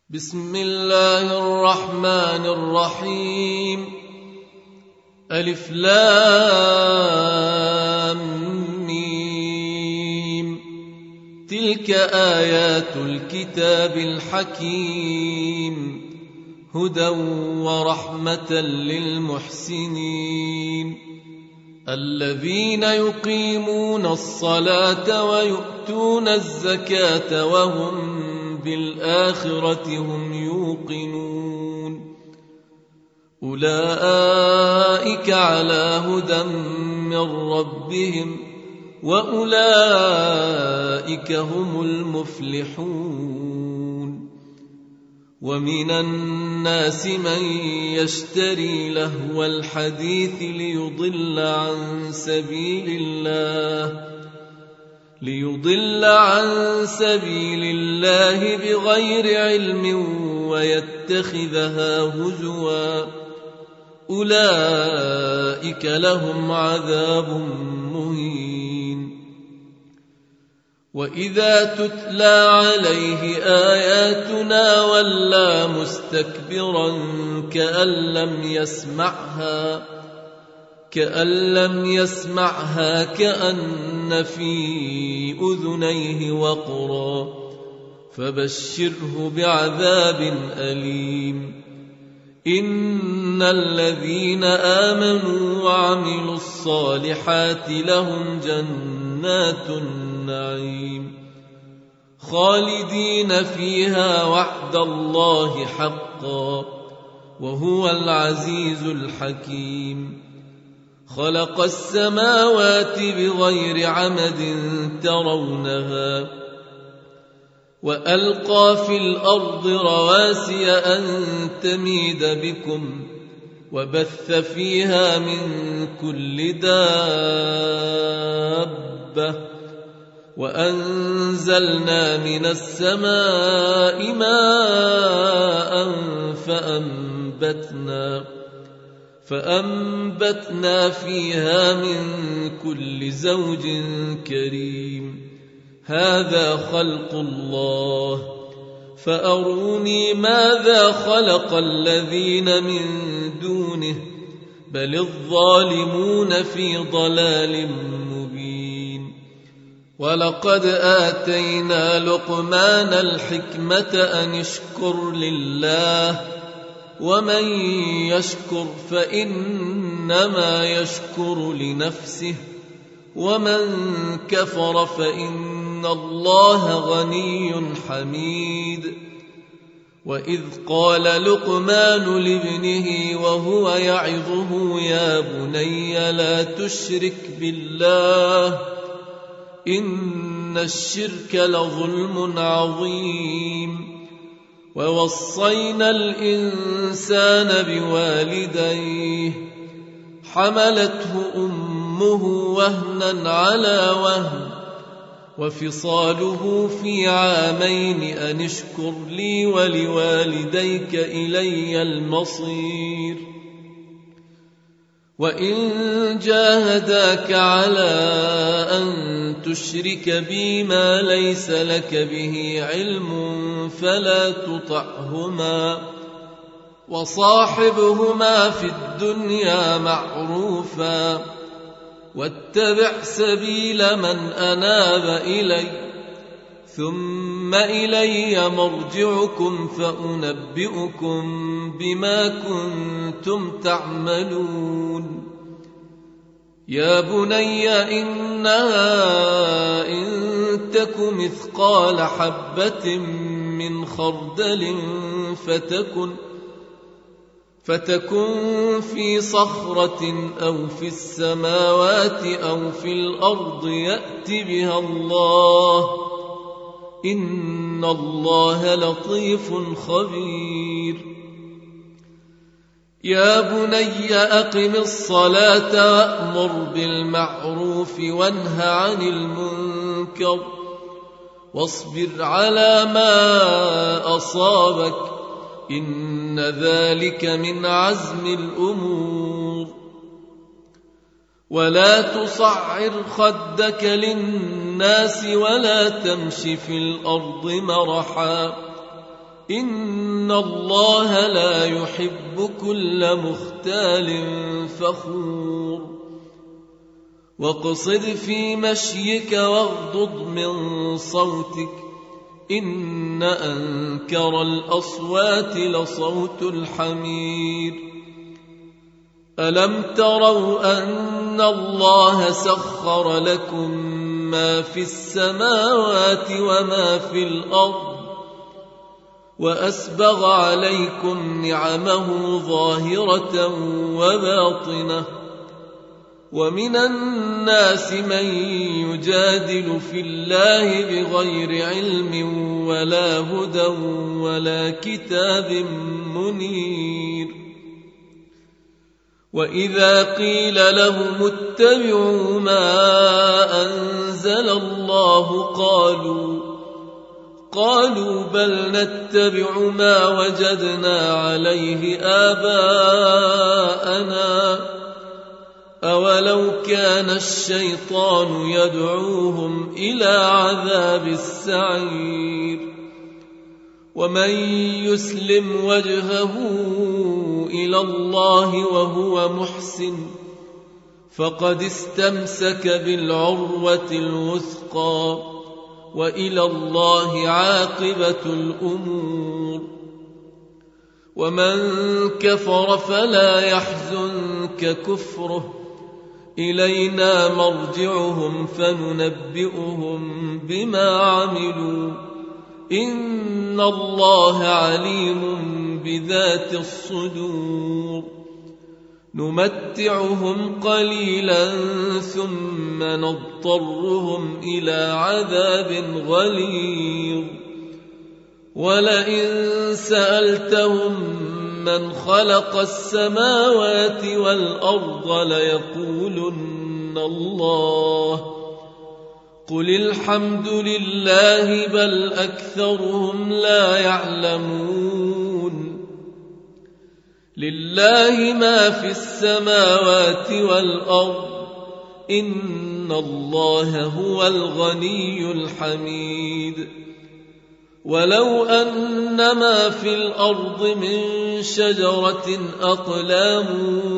بسم الله الرحمن الرحيم. ألف لام ميم. تلك آيات الكتاب الحكيم هدى ورحمة للمحسنين الذين يقيمون الصلاة ويؤتون الزكاة وهم بالآخرة هم يوقنون أولئك على هدى من ربهم وأولئك هم المفلحون. ومن الناس من يشتري لهو الحديث ليضل عن سبيل الله بغير علم ويتخذها هزوا أولئك لهم عذاب مهين. وإذا تتلى عليه آياتنا ولى مستكبرا كأن لم يسمعها كأن في أذنيه وقرا فبشره بعذاب أليم. إن الذين آمنوا وعملوا الصالحات لهم جنات النعيم خالدين فيها وعد الله حقا وهو العزيز الحكيم. خلق السماوات بغير عمد ترونها وألقى في الأرض رواسي أن تميد بكم وبث فيها من كل دابة وأنزلنا من السماء ماء فأنبتنا فيها من كل زوج كريم. هذا خلق الله فأروني ماذا خلق الذين من دونه بل الظالمون في ضلال مبين. ولقد آتينا لقمان الحكمة أن اشكر لله ومن يشكر فإنما يشكر لنفسه ومن كفر فإن الله غني حميد. وإذ قال لقمان لابنه وهو يعظه يا بني لا تشرك بالله إن الشرك لظلم عظيم. ووصينا الإنسان بوالديه حملته أمه وهنا على وهن وفصاله في عامين أن اشكر لي ولوالديك إلي المصير. وإن جاهداك على أن تشرك بي ما ليس لك به علم فلا تطعهما وصاحبهما في الدنيا معروفا واتبع سبيل من أناب إلي ثم إلي مرجعكم فأنبئكم بما كنتم تعملون. يا بني إنها إن تك مثقال حبة من خردل فتكن في صخرة أو في السماوات أو في الأرض يأت بها الله إن الله لطيف خبير. يا بني أقم الصلاة وأمر بالمعروف وانه عن المنكر واصبر على ما أصابك إن ذلك من عزم الأمور. ولا تصعر خدك للناس ولا تمش في الأرض مرحا إن الله لا يحب كل مختال فخور واقصد في مشيك واغضض من صوتك إن أنكر الأصوات لصوت الحمير ألم تروا أن الله سخر لكم ما في السماوات وما في الأرض وأسبغ عليكم نعمه ظاهرة وباطنة ومن الناس من يجادل في الله بغير علم ولا هدى ولا كتاب منير وإذا قيل لهم اتبعوا ما أنزل الله قالوا بل نتبع ما وجدنا عليه آباءنا أولو كان الشيطان يدعوهم إلى عذاب السعير ومن يسلم وجهه إلى الله وهو محسن فقد استمسك بالعروة الوثقى وإلى الله عاقبة الأمور ومن كفر فلا يحزنك كفره إلينا مرجعهم فننبئهم بما عملوا إن الله عليم بذات الصدور نمتعهم قليلا ثم نضطرهم إلى عذاب غليظ ولئن سألتهم من خلق السماوات والأرض ليقولن الله قل الحمد لله بل أكثرهم لا يعلمون لله ما في السماوات والأرض إن الله هو الغني الحميد ولو أن ما في الأرض من شجرة أقلام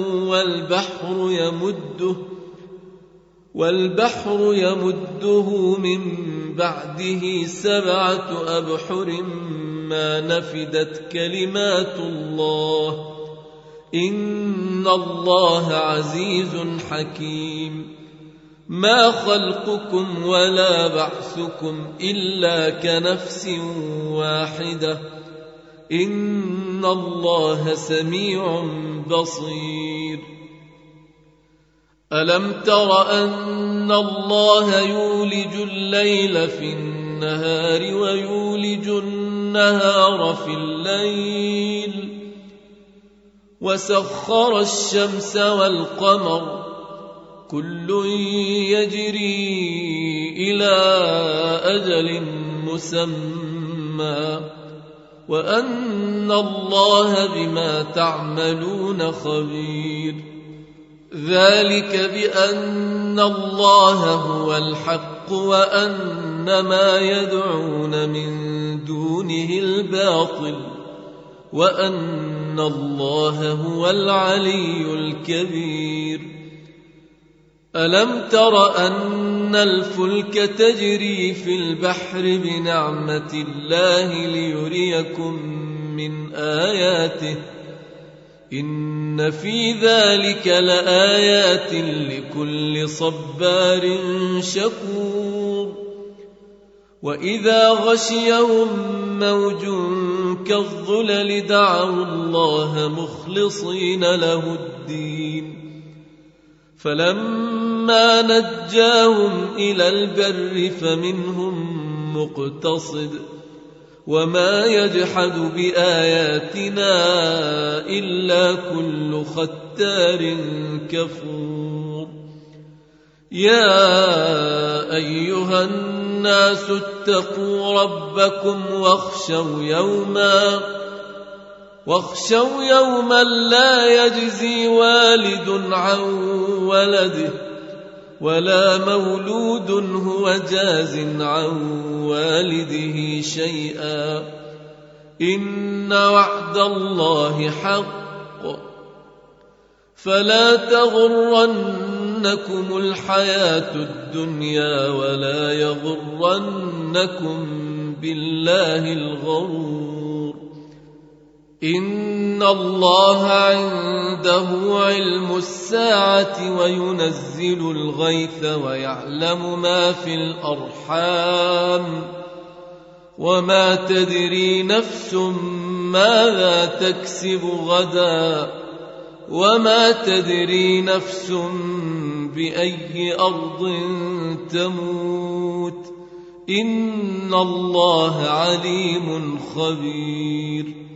والبحر يمده من بعده 7 أبحر ما نفدت كلمات الله إن الله عزيز حكيم ما خلقكم ولا بعثكم إلا كنفس واحدة إن الله سميع بصير ألم تر أن الله يولج الليل في النهار ويولج النهار في الليل وسخر الشمس والقمر كل يجري إلى أجل مسمى وأن الله بما تعملون خبير ذلك بأن الله هو الحق وأن ما يدعون من دونه الباطل وأن الله هو العلي الكبير ألم تر أن الفلك تجري في البحر بنعمة الله ليريكم من آياته إن في ذلك لآيات لكل صبار شكور وإذا غشيهم موج كالظلل دعوا الله مخلصين له الدين فلما نجاهم إلى البر فمنهم مقتصد وما يجحد بآياتنا إلا كل ختار كفور يا أيها الناس اتقوا ربكم واخشوا يوما لا يجزي والد عن ولده ولا مولود هو جاز عن والده شيئا إن وعد الله حق فلا تغرنكم الحياة الدنيا ولا يغرنكم بالله الغرور إن الله عنده علم الساعة وينزل الغيث ويعلم ما في الأرحام وما تدري نفس ماذا تكسب غدا وما تدري نفس بأي أرض تموت إن الله عليم خبير